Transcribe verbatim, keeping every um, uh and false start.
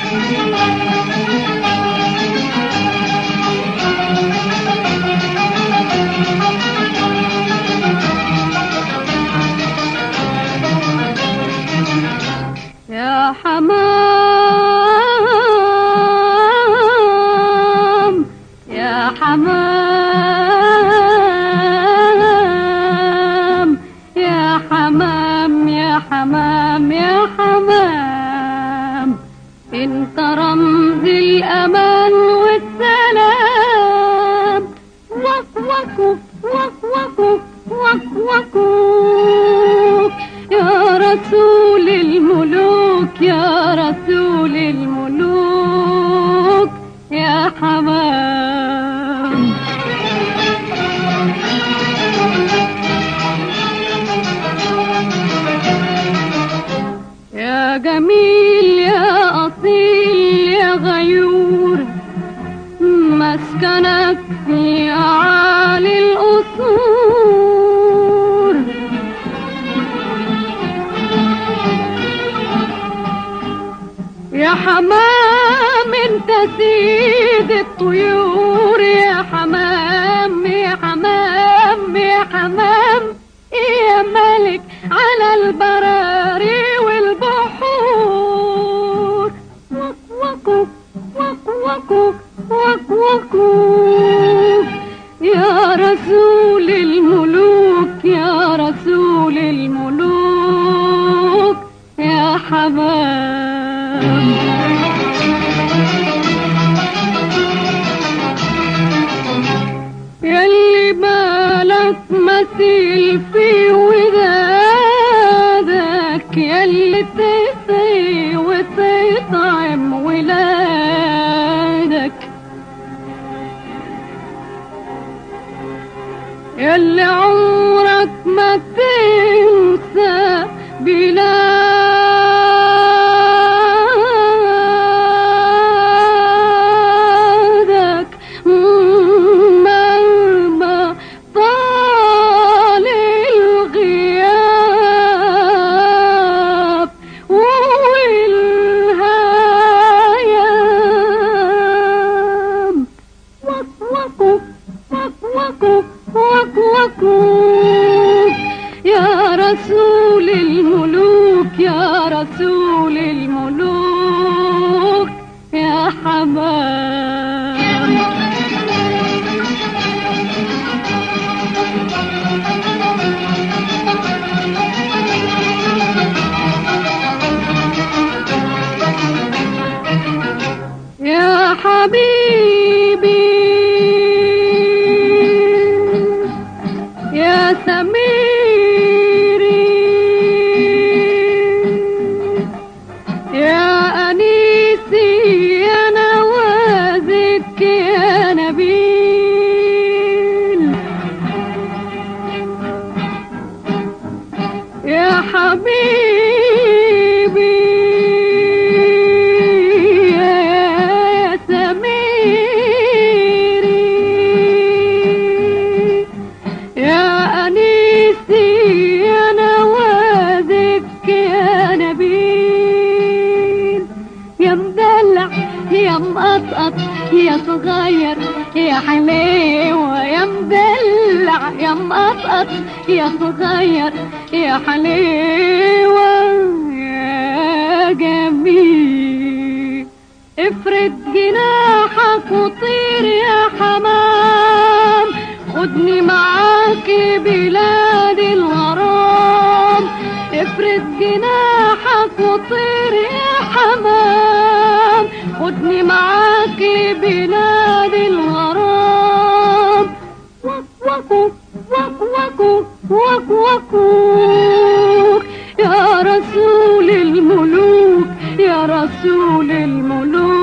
يا حمام يا حمام يا حمام يا حمام يا حمام، انت رمز الامان والسلام. وك وكو وك وكو وك وكو يا رسول الملوك يا رسول الملوك يا حمام. يا جميل يا أصيل يا غيور، مسكنك في أعالي القصور. يا حمام انت سيد الطيور، يا حمام يا حمام يا حمام يا ملك على البراري والبحور. وك وكو وك وكو وك وكو يا رسول الملوك يا رسول الملوك يا حمام. ياللي مالك مثيل في ودادك، ياللي تسقي وتطعم ولادك، ياللي عمرك ما تنسى بلادك مهما طال الغياب والهيام. وك وكو وك وكو وك وكو يا رسول الملوك يا رسول الملوك يا حمام. يا حبيبي يا سميري يا أنيسي يا نوازك يا نبيل. يا حبيبي يا سميري يا أنيسي يا نوازك يا نبيل. يا مدلع يا مقطقط يا صغير يا حليوة، يا مدلع يا مقطقط يا صغير يا حليوة يا جميل. افرد جناحك وطير يا حمام، خدني معاك بلاد الغرام. افرد جناحك وطير يا حمام، خدني معاك بلاد الغرام. وك وكو وك وكو وك وكو يا رسول الملوك يا رسول الملوك